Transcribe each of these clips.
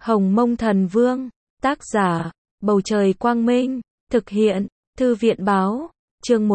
Hồng Mông Thần Vương, tác giả, Bầu Trời Quang Minh, thực hiện, Thư viện Báo, chương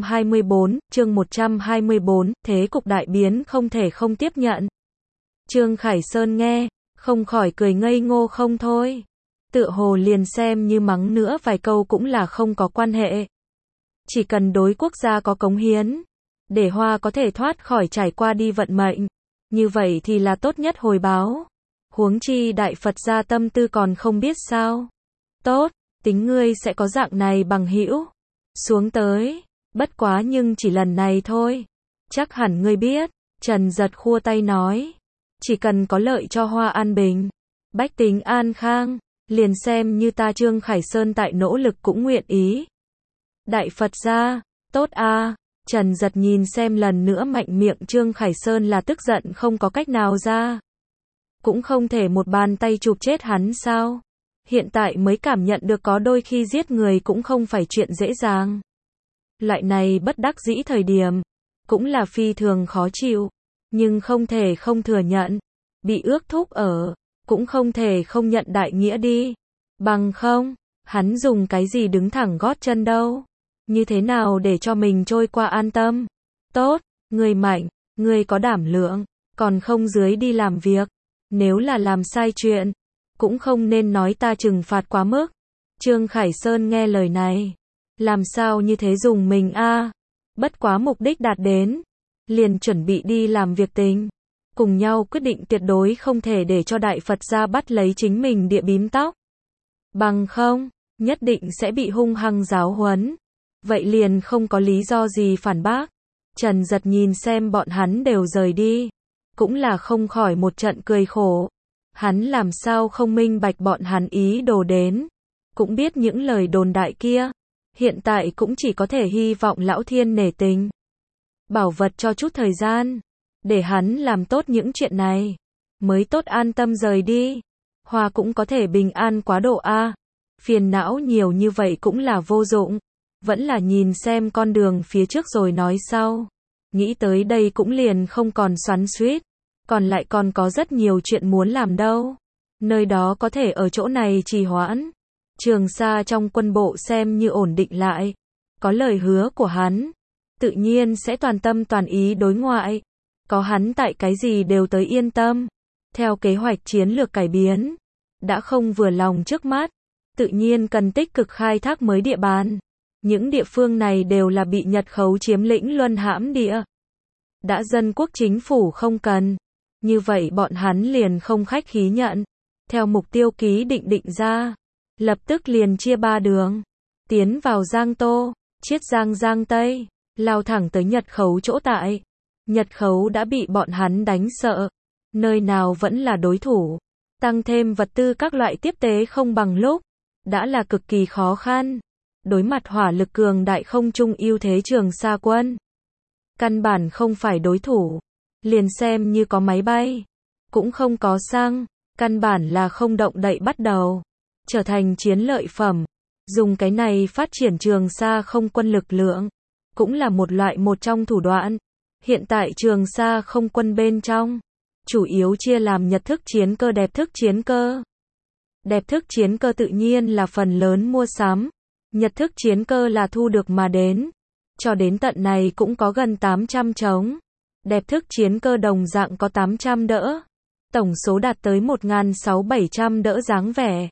124, thế cục đại biến không thể không tiếp nhận. Trương Khải Sơn nghe, không khỏi cười ngây ngô không thôi. Tựa hồ liền xem như mắng nữa vài câu cũng là không có quan hệ. Chỉ cần đối quốc gia có cống hiến, để Hoa có thể thoát khỏi trải qua đi vận mệnh, như vậy thì là tốt nhất hồi báo. Huống chi Đại Phật gia tâm tư còn không biết sao. Tốt, tính ngươi sẽ có dạng này bằng hữu xuống tới, bất quá nhưng chỉ lần này thôi. Chắc hẳn ngươi biết, Trần Giật khua tay nói. Chỉ cần có lợi cho Hoa an bình, bách tính an khang, liền xem như ta Trương Khải Sơn tại nỗ lực cũng nguyện ý. Đại Phật gia, tốt a. Trần Giật nhìn xem lần nữa mạnh miệng Trương Khải Sơn là tức giận không có cách nào ra. Cũng không thể một bàn tay chụp chết hắn sao? Hiện tại mới cảm nhận được có đôi khi giết người cũng không phải chuyện dễ dàng. Loại này bất đắc dĩ thời điểm, cũng là phi thường khó chịu, nhưng không thể không thừa nhận, bị ước thúc ở, cũng không thể không nhận đại nghĩa đi. Bằng không, hắn dùng cái gì đứng thẳng gót chân đâu? Như thế nào để cho mình trôi qua an tâm? Tốt, người mạnh, người có đảm lượng, còn không dưới đi làm việc. Nếu là làm sai chuyện, cũng không nên nói ta trừng phạt quá mức. Trương Khải Sơn nghe lời này, làm sao như thế dùng mình a? Bất quá mục đích đạt đến, liền chuẩn bị đi làm việc tình. Cùng nhau quyết định tuyệt đối không thể để cho Đại Phật gia bắt lấy chính mình địa bím tóc. Bằng không, nhất định sẽ bị hung hăng giáo huấn. Vậy liền không có lý do gì phản bác. Trần Giật nhìn xem bọn hắn đều rời đi, cũng là không khỏi một trận cười khổ. Hắn làm sao không minh bạch bọn hắn ý đồ đến. Cũng biết những lời đồn đại kia. Hiện tại cũng chỉ có thể hy vọng Lão Thiên nể tình. Bảo vật cho chút thời gian. Để hắn làm tốt những chuyện này. Mới tốt an tâm rời đi. Hoa cũng có thể bình an quá độ a. Phiền não nhiều như vậy cũng là vô dụng. Vẫn là nhìn xem con đường phía trước rồi nói sau. Nghĩ tới đây cũng liền không còn xoắn xuýt. Còn lại còn có rất nhiều chuyện muốn làm đâu. Nơi đó có thể ở chỗ này trì hoãn. Trường Sa trong quân bộ xem như ổn định lại. Có lời hứa của hắn, tự nhiên sẽ toàn tâm toàn ý đối ngoại. Có hắn tại cái gì đều tới yên tâm. Theo kế hoạch chiến lược cải biến, đã không vừa lòng trước mắt, tự nhiên cần tích cực khai thác mới địa bàn. Những địa phương này đều là bị Nhật khấu chiếm lĩnh luân hãm địa. Đã dân quốc chính phủ không cần, như vậy bọn hắn liền không khách khí nhận. Theo mục tiêu ký định ra, lập tức liền chia ba đường, tiến vào Giang Tô, Chiết Giang Giang Tây, lao thẳng tới Nhật khấu chỗ tại. Nhật khấu đã bị bọn hắn đánh sợ, nơi nào vẫn là đối thủ, tăng thêm vật tư các loại tiếp tế không bằng lúc, đã là cực kỳ khó khăn. Đối mặt hỏa lực cường đại không trung ưu thế Trường Sa quân, căn bản không phải đối thủ. Liền xem như có máy bay, cũng không có xăng, căn bản là không động đậy bắt đầu, trở thành chiến lợi phẩm. Dùng cái này phát triển Trường Sa không quân lực lượng, cũng là một loại một trong thủ đoạn. Hiện tại Trường Sa không quân bên trong, chủ yếu chia làm Nhật thức chiến cơ, đẹp thức chiến cơ. Đẹp thức chiến cơ tự nhiên là phần lớn mua sắm, Nhật thức chiến cơ là thu được mà đến. Cho đến tận này cũng có gần 800 trống. Đẹp thức chiến cơ đồng dạng có 800 đỡ. Tổng số đạt tới 1.600-700 đỡ dáng vẻ.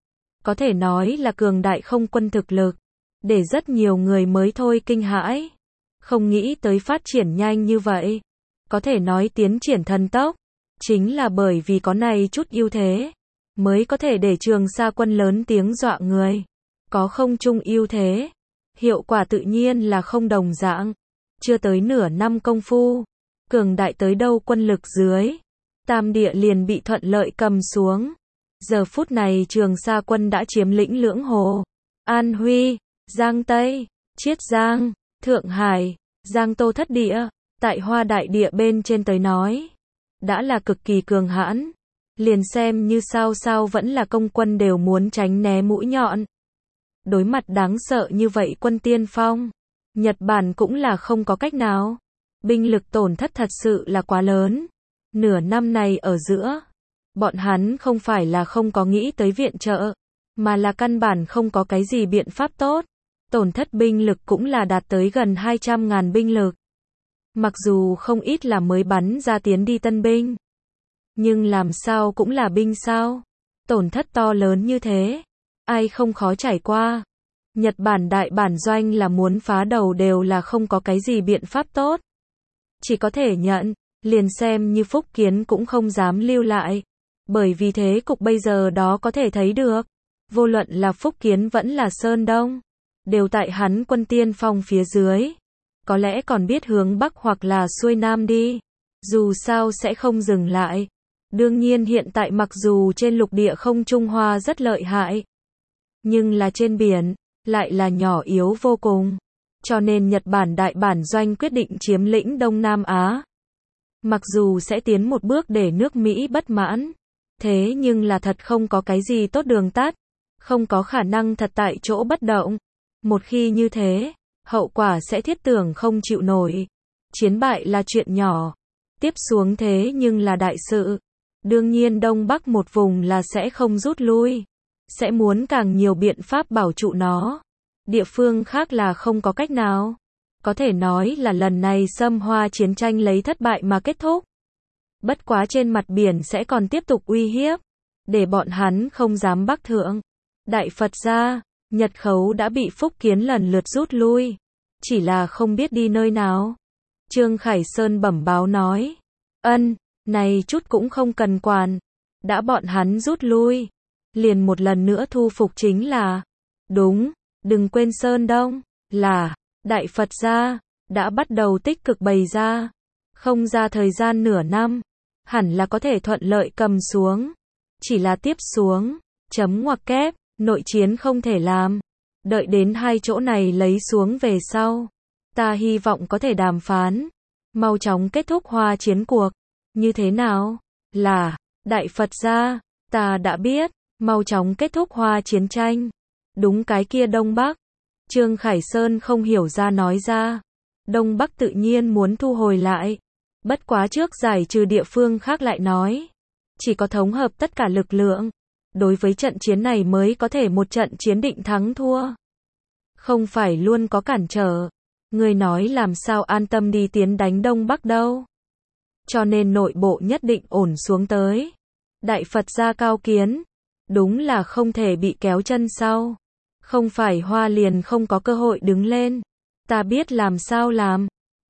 Có thể nói là cường đại không quân thực lực. Để rất nhiều người mới thôi kinh hãi. Không nghĩ tới phát triển nhanh như vậy. Có thể nói tiến triển thần tốc. Chính là bởi vì có này chút ưu thế, mới có thể để Trường Sa quân lớn tiếng dọa người. Có không trung ưu thế, hiệu quả tự nhiên là không đồng dạng. Chưa tới nửa năm công phu, cường đại tới đâu quân lực dưới, Tam địa liền bị thuận lợi cầm xuống. Giờ phút này Trường Sa quân đã chiếm lĩnh Lưỡng Hồ, An Huy, Giang Tây, Chiết Giang, Thượng Hải, Giang Tô thất địa. Tại Hoa đại địa bên trên tới nói, đã là cực kỳ cường hãn. Liền xem như sao vẫn là công quân đều muốn tránh né mũi nhọn. Đối mặt đáng sợ như vậy quân tiên phong, Nhật Bản cũng là không có cách nào. Binh lực tổn thất thật sự là quá lớn. Nửa năm này ở giữa, Bọn hắn không phải là không có nghĩ tới viện trợ, mà là căn bản không có cái gì biện pháp tốt. Tổn thất binh lực cũng là đạt tới gần 200.000 binh lực. Mặc dù không ít là mới bắn ra tiến đi tân binh, nhưng làm sao cũng là binh sao? Tổn thất to lớn như thế, ai không khó trải qua. Nhật Bản đại bản doanh là muốn phá đầu đều là không có cái gì biện pháp tốt. Chỉ có thể nhận, liền xem như Phúc Kiến cũng không dám lưu lại. Bởi vì thế cục bây giờ đó có thể thấy được, vô luận là Phúc Kiến vẫn là Sơn Đông, đều tại hắn quân tiên phong phía dưới. Có lẽ còn biết hướng Bắc hoặc là xuôi Nam đi, dù sao sẽ không dừng lại. Đương nhiên hiện tại mặc dù trên lục địa không Trung Hoa rất lợi hại, nhưng là trên biển, lại là nhỏ yếu vô cùng. Cho nên Nhật Bản đại bản doanh quyết định chiếm lĩnh Đông Nam Á. Mặc dù sẽ tiến một bước để nước Mỹ bất mãn, thế nhưng là thật không có cái gì tốt đường tắt, không có khả năng thật tại chỗ bất động. Một khi như thế, hậu quả sẽ thiết tưởng không chịu nổi. Chiến bại là chuyện nhỏ, tiếp xuống thế nhưng là đại sự. Đương nhiên Đông Bắc một vùng là sẽ không rút lui, sẽ muốn càng nhiều biện pháp bảo trụ nó. Địa phương khác là không có cách nào. Có thể nói là lần này Xâm Hoa chiến tranh lấy thất bại mà kết thúc. Bất quá trên mặt biển sẽ còn tiếp tục uy hiếp, để bọn hắn không dám bắc thượng. Đại Phật gia, Nhật Khấu đã bị Phúc Kiến lần lượt rút lui, chỉ là không biết đi nơi nào. Trương Khải Sơn bẩm báo nói, này chút cũng không cần quản, đã bọn hắn rút lui, liền một lần nữa thu phục chính là. Đúng, đừng quên Sơn Đông, là, Đại Phật gia, đã bắt đầu tích cực bày ra, không ra thời gian nửa năm, hẳn là có thể thuận lợi cầm xuống, chỉ là tiếp xuống, chấm ngoặc kép, nội chiến không thể làm, đợi đến hai chỗ này lấy xuống về sau, ta hy vọng có thể đàm phán, mau chóng kết thúc Hoa chiến cuộc, như thế nào, là, Đại Phật gia, ta đã biết, mau chóng kết thúc Hoa chiến tranh, đúng cái kia Đông Bắc. Trương Khải Sơn không hiểu ra nói ra, Đông Bắc tự nhiên muốn thu hồi lại, bất quá trước giải trừ địa phương khác lại nói, chỉ có thống hợp tất cả lực lượng, đối với trận chiến này mới có thể một trận chiến định thắng thua. Không phải luôn có cản trở, người nói làm sao an tâm đi tiến đánh Đông Bắc đâu. Cho nên nội bộ nhất định ổn xuống tới. Đại Phật gia cao kiến, đúng là không thể bị kéo chân sau. Không phải Hoa liền không có cơ hội đứng lên. Ta biết làm sao làm.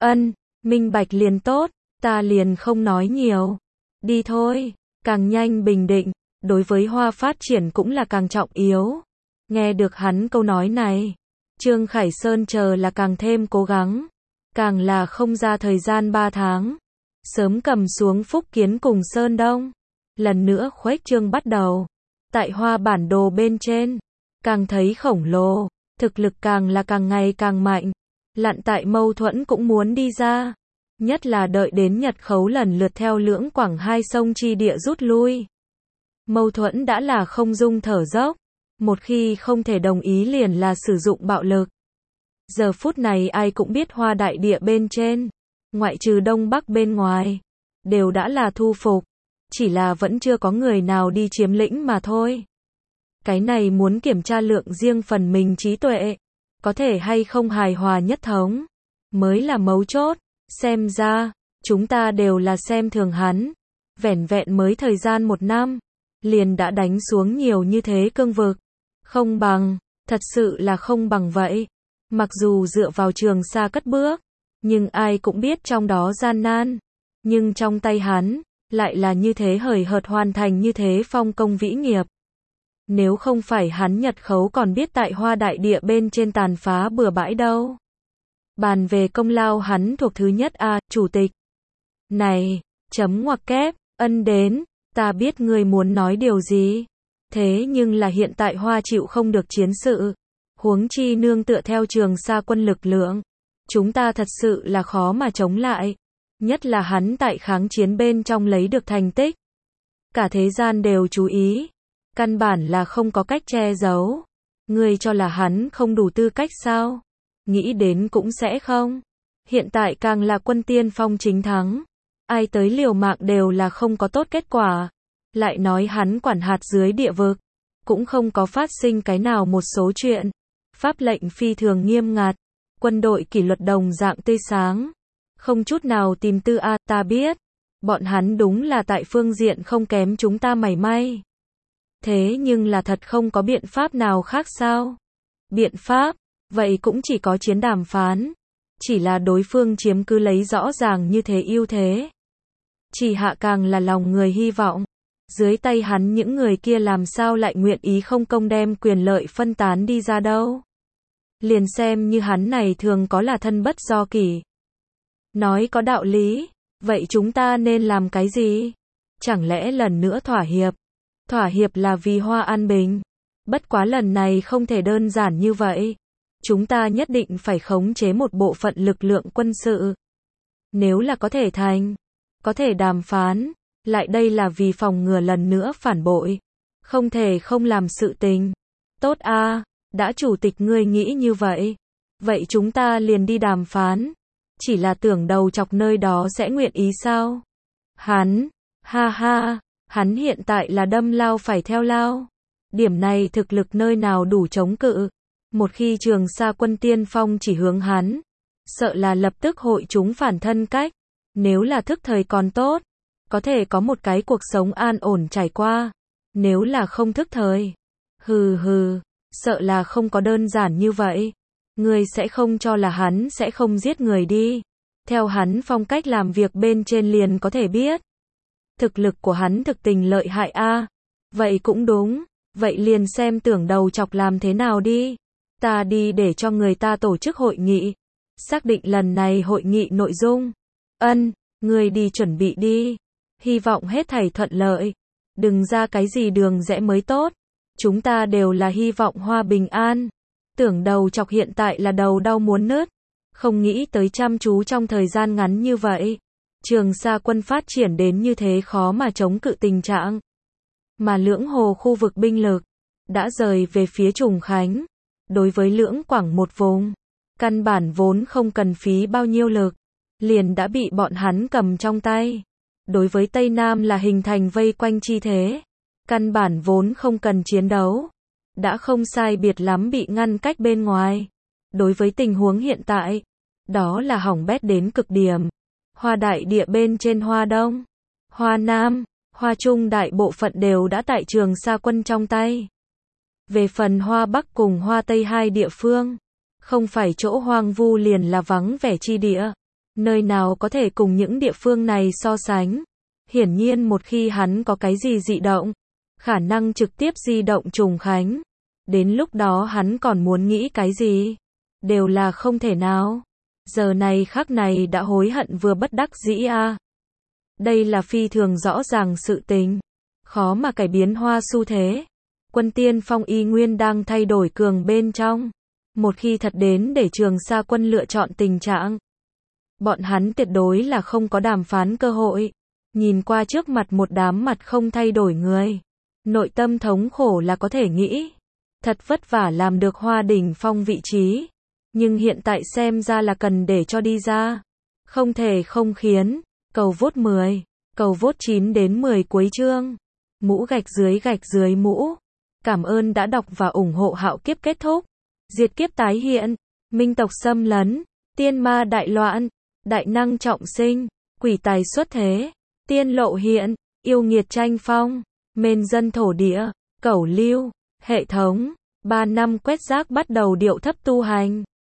Minh bạch liền tốt, ta liền không nói nhiều. Đi thôi, càng nhanh bình định, đối với Hoa phát triển cũng là càng trọng yếu. Nghe được hắn câu nói này, Trương Khải Sơn chờ là càng thêm cố gắng, càng là không ra thời gian 3 tháng. Sớm cầm xuống Phúc Kiến cùng Sơn Đông. Lần nữa khuếch trương bắt đầu. Tại Hoa bản đồ bên trên, càng thấy khổng lồ, thực lực càng là càng ngày càng mạnh. Lặn tại mâu thuẫn cũng muốn đi ra. Nhất là đợi đến Nhật Khấu lần lượt theo lưỡng quảng hai sông chi địa rút lui. Mâu thuẫn đã là không dung thở dốc. Một khi không thể đồng ý liền là sử dụng bạo lực. Giờ phút này ai cũng biết Hoa đại địa bên trên, ngoại trừ Đông Bắc bên ngoài, đều đã là thu phục. Chỉ là vẫn chưa có người nào đi chiếm lĩnh mà thôi. Cái này muốn kiểm tra lượng riêng phần mình trí tuệ, có thể hay không hài hòa nhất thống, mới là mấu chốt. Xem ra, chúng ta đều là xem thường hắn. Vẻn vẹn mới thời gian 1 năm, liền đã đánh xuống nhiều như thế cương vực. Không bằng, thật sự là không bằng vậy. Mặc dù dựa vào Trường Sa cất bước, nhưng ai cũng biết trong đó gian nan. Nhưng trong tay hắn, lại là như thế hời hợt hoàn thành như thế phong công vĩ nghiệp. Nếu không phải hắn Nhật Khấu còn biết tại Hoa đại địa bên trên tàn phá bừa bãi đâu. Bàn về công lao hắn thuộc thứ nhất a, chủ tịch. Này, chấm ngoặc kép, đến, ta biết ngươi muốn nói điều gì. Thế nhưng là hiện tại Hoa chịu không được chiến sự. Huống chi nương tựa theo Trường Sa quân lực lượng. Chúng ta thật sự là khó mà chống lại. Nhất là hắn tại kháng chiến bên trong lấy được thành tích. Cả thế gian đều chú ý. Căn bản là không có cách che giấu. Ngươi cho là hắn không đủ tư cách sao? Nghĩ đến cũng sẽ không. Hiện tại càng là quân tiên phong chính thắng. Ai tới liều mạng đều là không có tốt kết quả. lại nói hắn quản hạt dưới địa vực, cũng không có phát sinh cái nào một số chuyện. Pháp lệnh phi thường nghiêm ngặt, quân đội kỷ luật đồng dạng tươi sáng, không chút nào tìm tư ta biết, bọn hắn đúng là tại phương diện không kém chúng ta mảy may. Thế nhưng là thật không có biện pháp nào khác sao? Biện pháp, vậy cũng chỉ có chiến đàm phán, chỉ là đối phương chiếm cứ lấy rõ ràng như thế ưu thế. Chỉ hạ càng là lòng người hy vọng, dưới tay hắn những người kia làm sao lại nguyện ý không công đem quyền lợi phân tán đi ra đâu. Liền xem như hắn này thường có là thân bất do kỷ. Nói có đạo lý, vậy chúng ta nên làm cái gì? Chẳng lẽ lần nữa thỏa hiệp? Thỏa hiệp là vì Hoa an bình. Bất quá lần này không thể đơn giản như vậy. Chúng ta nhất định phải khống chế một bộ phận lực lượng quân sự. Nếu là có thể thành, có thể đàm phán, lại đây là vì phòng ngừa lần nữa phản bội. Không thể không làm sự tình. Tốt đã chủ tịch ngươi nghĩ như vậy. Vậy chúng ta liền đi đàm phán. Chỉ là tưởng đầu chọc nơi đó sẽ nguyện ý sao? Hắn, hắn hiện tại là đâm lao phải theo lao. Điểm này thực lực nơi nào đủ chống cự. Một khi Trường Sa quân tiên phong chỉ hướng hắn, sợ là lập tức hội chúng phản thân cách. Nếu là thức thời còn tốt, có thể có một cái cuộc sống an ổn trải qua. Nếu là không thức thời, sợ là không có đơn giản như vậy. Người sẽ không cho là hắn sẽ không giết người đi. Theo hắn phong cách làm việc bên trên liền có thể biết. Thực lực của hắn thực tình lợi hại Vậy cũng đúng. Vậy liền xem tưởng đầu chọc làm thế nào đi. Ta đi để cho người ta tổ chức hội nghị. Xác định lần này hội nghị nội dung. Người đi chuẩn bị đi. Hy vọng hết thảy thuận lợi. Đừng ra cái gì đường rẽ mới tốt. Chúng ta đều là hy vọng Hoa bình an. Tưởng đầu chọc hiện tại là đầu đau muốn nứt. Không nghĩ tới chăm chú trong thời gian ngắn như vậy. Trường Sa quân phát triển đến như thế khó mà chống cự tình trạng. Mà Lưỡng Hồ khu vực binh lực đã rời về phía Trùng Khánh. Đối với Lưỡng Quảng một vùng, căn bản vốn không cần phí bao nhiêu lực, liền đã bị bọn hắn cầm trong tay. Đối với Tây Nam là hình thành vây quanh chi thế, căn bản vốn không cần chiến đấu, đã không sai biệt lắm bị ngăn cách bên ngoài. Đối với tình huống hiện tại, đó là hỏng bét đến cực điểm. Hoa đại địa bên trên Hoa Đông, Hoa Nam, Hoa Trung đại bộ phận đều đã tại Trường Sa quân trong tay. Về phần Hoa Bắc cùng Hoa Tây hai địa phương, không phải chỗ hoang vu liền là vắng vẻ chi địa. Nơi nào có thể cùng những địa phương này so sánh. Hiển nhiên một khi hắn có cái gì dị động, khả năng trực tiếp di động Trùng Khánh. Đến lúc đó hắn còn muốn nghĩ cái gì? Đều là không thể nào. Giờ này khắc này đã hối hận vừa bất đắc dĩ Đây là phi thường rõ ràng sự tình. Khó mà cải biến Hoa xu thế. Quân tiên phong y nguyên đang thay đổi cường bên trong. Một khi thật đến để Trường Sa quân lựa chọn tình trạng, bọn hắn tuyệt đối là không có đàm phán cơ hội. Nhìn qua trước mặt một đám mặt không thay đổi người, nội tâm thống khổ là có thể nghĩ. Thật vất vả làm được Hoa đỉnh phong vị trí, nhưng hiện tại xem ra là cần để cho đi ra. Không thể không khiến. Cầu vote 10, cầu vote 9 đến 10 cuối chương. Mũ gạch dưới mũ. Cảm ơn đã đọc và ủng hộ Hạo Kiếp kết thúc. Diệt kiếp tái hiện, minh tộc xâm lấn, tiên ma đại loạn, đại năng trọng sinh, quỷ tài xuất thế, tiên lộ hiện, yêu nghiệt tranh phong, mên dân thổ địa, cẩu lưu, hệ thống, 3 năm quét rác bắt đầu điệu thấp tu hành.